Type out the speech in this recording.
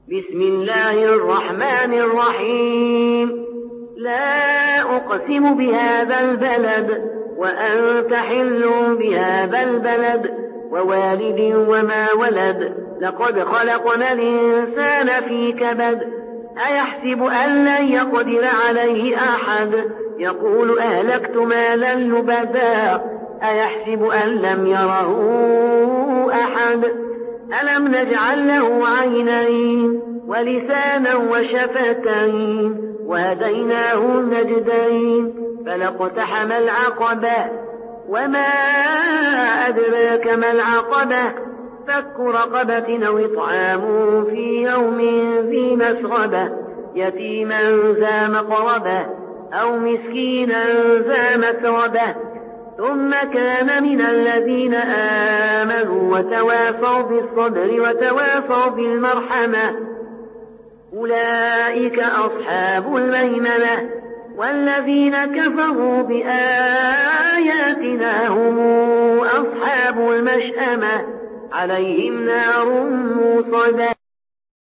بسم الله الرحمن الرحيم. لا أقسم بهذا البلد وأنت حل بهذا البلد ووالد وما ولد. لقد خلقنا الإنسان في كبد. أيحسب أن لن يقدر عليه أحد. يقول أهلكت مالا لبدا. أيحسب أن لم يره أحد. ألم نجعل له عينين ولسانا وشفتين وهديناه النجدين. فلاقتحم العقبة وما أدراك ما العقبة. فك رقبة أو إطعام في يوم ذي مسغبة. يتيما ذا مقربة أو مسكينا ذا متربة. ثم كان من الذين آمنوا وتواصوا بالصبر وتواصوا بالمرحمة أولئك أصحاب الميمنة. والذين كفروا بآياتنا هم أصحاب المشأمة عليهم نار موصدة.